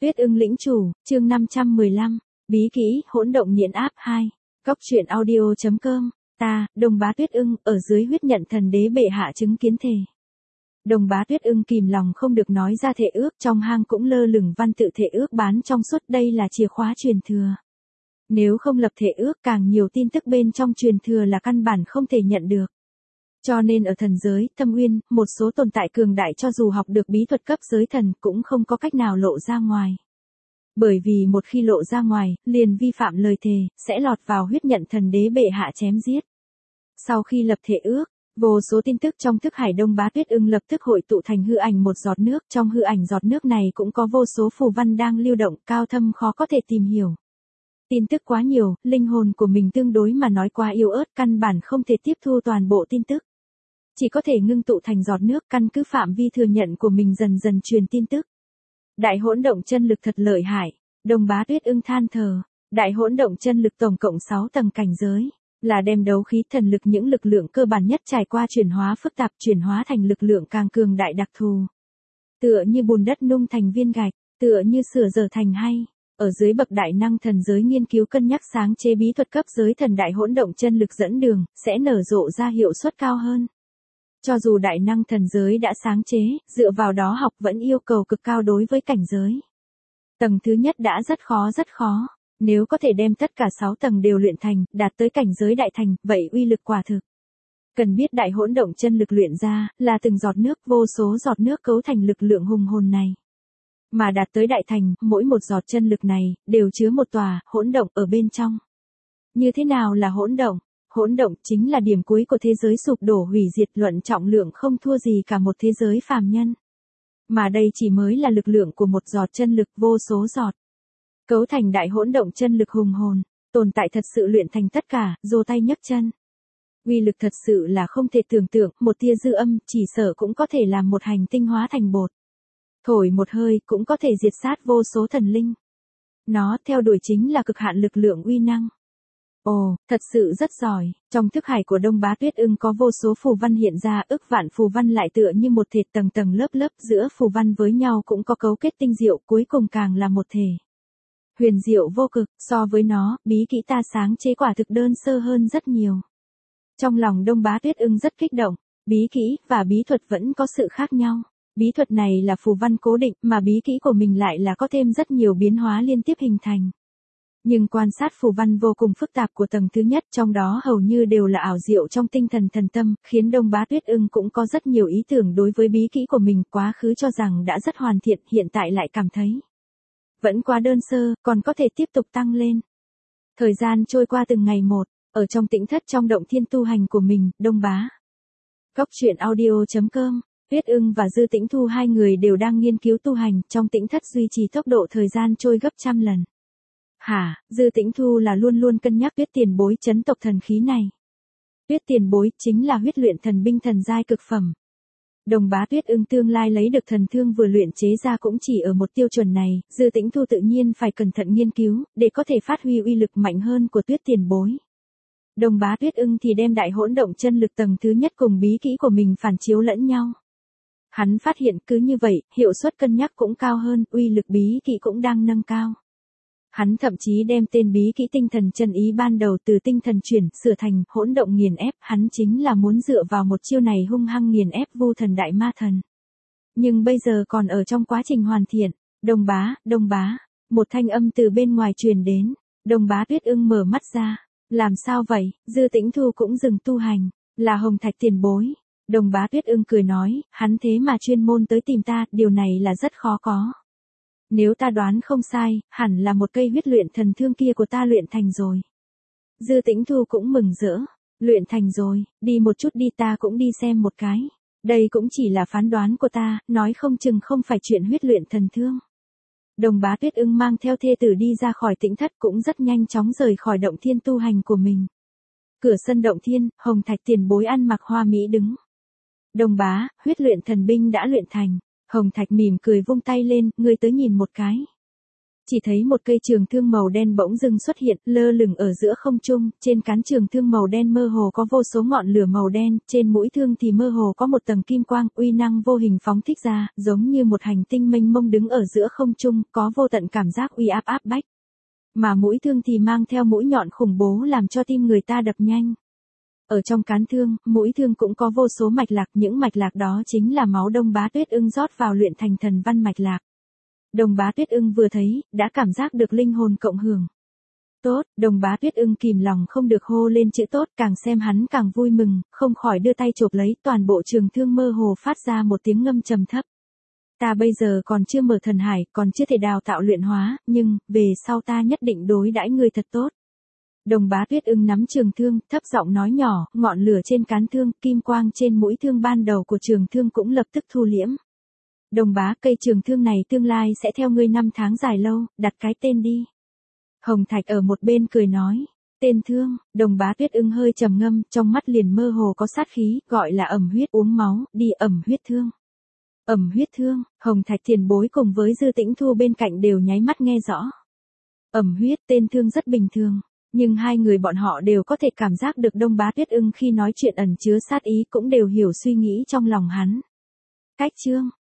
Tuyết ưng lĩnh chủ, chương 515, bí kỹ, hỗn động nghiện áp 2. Góc truyện audio.com, ta, Đồng Bá Tuyết ưng, ở dưới huyết nhận thần đế bệ hạ chứng kiến thề. Đồng Bá Tuyết ưng kìm lòng không được nói ra thệ ước, trong hang cũng lơ lửng văn tự thệ ước bán trong suốt, đây là chìa khóa truyền thừa. Nếu không lập thệ ước, càng nhiều tin tức bên trong truyền thừa là căn bản không thể nhận được. Cho nên ở thần giới, Thâm Uyên, một số tồn tại cường đại cho dù học được bí thuật cấp giới thần cũng không có cách nào lộ ra ngoài. Bởi vì một khi lộ ra ngoài, liền vi phạm lời thề, sẽ lọt vào huyết nhận thần đế bệ hạ chém giết. Sau khi lập thệ ước, vô số tin tức trong thức hải Đông Bá Tuyết ưng lập tức hội tụ thành hư ảnh một giọt nước, trong hư ảnh giọt nước này cũng có vô số phù văn đang lưu động, cao thâm khó có thể tìm hiểu. Tin tức quá nhiều, linh hồn của mình tương đối mà nói quá yếu ớt, căn bản không thể tiếp thu toàn bộ tin tức. Chỉ có thể ngưng tụ thành giọt nước, căn cứ phạm vi thừa nhận của mình dần dần truyền tin tức. Đại hỗn động chân lực thật lợi hại, Đồng Bá Tuyết ưng than thở. Đại hỗn động chân lực tổng cộng 6 tầng cảnh giới, là đem đấu khí thần lực những lực lượng cơ bản nhất trải qua chuyển hóa phức tạp, chuyển hóa thành lực lượng càng cường đại đặc thù. Tựa như bùn đất nung thành viên gạch, tựa như sửa dở thành hay. Ở dưới bậc đại năng thần giới nghiên cứu cân nhắc sáng chế bí thuật cấp giới thần đại hỗn động chân lực dẫn đường, sẽ nở rộ ra hiệu suất cao hơn. Cho dù đại năng thần giới đã sáng chế, dựa vào đó học vẫn yêu cầu cực cao đối với cảnh giới. Tầng thứ nhất đã rất khó. Nếu có thể đem tất cả 6 tầng đều luyện thành, đạt tới cảnh giới đại thành, vậy uy lực quả thực. Cần biết đại hỗn động chân lực luyện ra, là từng giọt nước, vô số giọt nước cấu thành lực lượng hùng hồn này. Mà đạt tới đại thành, mỗi một giọt chân lực này, đều chứa một tòa, hỗn động ở bên trong. Như thế nào là hỗn động? Hỗn động chính là điểm cuối của thế giới sụp đổ hủy diệt, luận trọng lượng không thua gì cả một thế giới phàm nhân. Mà đây chỉ mới là lực lượng của một giọt chân lực, vô số giọt. Cấu thành đại hỗn động chân lực hùng hồn, tồn tại thật sự luyện thành tất cả, giơ tay nhấc chân. Uy lực thật sự là không thể tưởng tượng, một tia dư âm, chỉ sợ cũng có thể làm một hành tinh hóa thành bột. Thổi một hơi, cũng có thể diệt sát vô số thần linh. Nó theo đuổi chính là cực hạn lực lượng uy năng. Ồ, thật sự rất giỏi, trong thức hải của Đông Bá Tuyết ưng có vô số phù văn hiện ra, ức vạn phù văn lại tựa như một thể tầng tầng lớp lớp, giữa phù văn với nhau cũng có cấu kết tinh diệu, cuối cùng càng là một thể. Huyền diệu vô cực, so với nó, bí kỹ ta sáng chế quả thực đơn sơ hơn rất nhiều. Trong lòng Đông Bá Tuyết ưng rất kích động, bí kỹ và bí thuật vẫn có sự khác nhau. Bí thuật này là phù văn cố định, mà bí kỹ của mình lại là có thêm rất nhiều biến hóa liên tiếp hình thành. Nhưng quan sát phù văn vô cùng phức tạp của tầng thứ nhất, trong đó hầu như đều là ảo diệu trong tinh thần thần tâm, khiến Đông Bá Tuyết ưng cũng có rất nhiều ý tưởng đối với bí kỹ của mình, quá khứ cho rằng đã rất hoàn thiện, hiện tại lại cảm thấy vẫn quá đơn sơ, còn có thể tiếp tục tăng lên. Thời gian trôi qua từng ngày một, ở trong tĩnh thất trong động thiên tu hành của mình, Đông Bá. Góc truyện audio.com, Tuyết ưng và Dư Tĩnh Thu hai người đều đang nghiên cứu tu hành, trong tĩnh thất duy trì tốc độ thời gian trôi gấp trăm lần. Hả, Dư Tĩnh Thu là luôn luôn cân nhắc Tuyết tiền bối chấn tộc thần khí này. Tuyết tiền bối chính là huyết luyện thần binh thần giai cực phẩm. Đồng Bá Tuyết ưng tương lai lấy được thần thương vừa luyện chế ra cũng chỉ ở một tiêu chuẩn này, Dư Tĩnh Thu tự nhiên phải cẩn thận nghiên cứu, để có thể phát huy uy lực mạnh hơn của Tuyết tiền bối. Đồng Bá Tuyết ưng thì đem đại hỗn động chân lực tầng thứ nhất cùng bí kỹ của mình phản chiếu lẫn nhau. Hắn phát hiện cứ như vậy, hiệu suất cân nhắc cũng cao hơn, uy lực bí kỹ cũng đang nâng cao. Hắn thậm chí đem tên bí kỹ tinh thần chân ý ban đầu từ tinh thần chuyển, sửa thành hỗn động nghiền ép, hắn chính là muốn dựa vào một chiêu này hung hăng nghiền ép Vu thần đại ma thần. Nhưng bây giờ còn ở trong quá trình hoàn thiện. Đồng bá, một thanh âm từ bên ngoài truyền đến. Đồng Bá Tuyết ưng mở mắt ra. Làm sao vậy? Dư Tĩnh Thu cũng dừng tu hành. Là Hồng Thạch tiền bối. Đồng Bá Tuyết ưng cười nói, hắn thế mà chuyên môn tới tìm ta, điều này là rất khó có. Nếu ta đoán không sai, hẳn là một cây huyết luyện thần thương kia của ta luyện thành rồi. Dư Tĩnh Thu cũng mừng rỡ. Luyện thành rồi, đi một chút đi, ta cũng đi xem một cái. Đây cũng chỉ là phán đoán của ta, nói không chừng không phải chuyện huyết luyện thần thương. Đồng Bá Tuyết ưng mang theo thê tử đi ra khỏi tĩnh thất, cũng rất nhanh chóng rời khỏi động thiên tu hành của mình. Cửa sân động thiên, Hồng Thạch tiền bối ăn mặc hoa mỹ đứng. Đồng bá, huyết luyện thần binh đã luyện thành. Hồng Thạch mỉm cười vung tay lên, ngươi tới nhìn một cái. Chỉ thấy một cây trường thương màu đen bỗng dưng xuất hiện, lơ lửng ở giữa không trung, trên cán trường thương màu đen mơ hồ có vô số ngọn lửa màu đen, trên mũi thương thì mơ hồ có một tầng kim quang, uy năng vô hình phóng thích ra, giống như một hành tinh mênh mông đứng ở giữa không trung, có vô tận cảm giác uy áp áp bách. Mà mũi thương thì mang theo mũi nhọn khủng bố làm cho tim người ta đập nhanh. Ở trong cán thương, mũi thương cũng có vô số mạch lạc, những mạch lạc đó chính là máu Đông Bá Tuyết Ưng rót vào luyện thành thần văn mạch lạc. Đồng Bá Tuyết Ưng vừa thấy, đã cảm giác được linh hồn cộng hưởng. Tốt, Đồng Bá Tuyết Ưng kìm lòng không được hô lên chữ tốt, càng xem hắn càng vui mừng, không khỏi đưa tay chộp lấy, toàn bộ trường thương mơ hồ phát ra một tiếng ngâm trầm thấp. Ta bây giờ còn chưa mở thần hải, còn chưa thể đào tạo luyện hóa, nhưng, về sau ta nhất định đối đãi ngươi thật tốt. Đồng Bá Tuyết Ưng nắm trường thương, thấp giọng nói nhỏ, ngọn lửa trên cán thương, kim quang trên mũi thương ban đầu của trường thương cũng lập tức thu liễm. Đồng bá, cây trường thương này tương lai sẽ theo ngươi năm tháng dài lâu, đặt cái tên đi. Hồng Thạch ở một bên cười nói, tên thương. Đồng Bá Tuyết Ưng hơi trầm ngâm, trong mắt liền mơ hồ có sát khí, gọi là ẩm huyết uống máu, đi ẩm huyết thương. Ẩm huyết thương, Hồng Thạch tiền bối cùng với Dư Tĩnh Thu bên cạnh đều nháy mắt nghe rõ. Ẩm huyết, tên thương rất bình thường, nhưng hai người bọn họ đều có thể cảm giác được Đông Bá Tuyết Ưng khi nói chuyện ẩn chứa sát ý, cũng đều hiểu suy nghĩ trong lòng hắn. Cách chương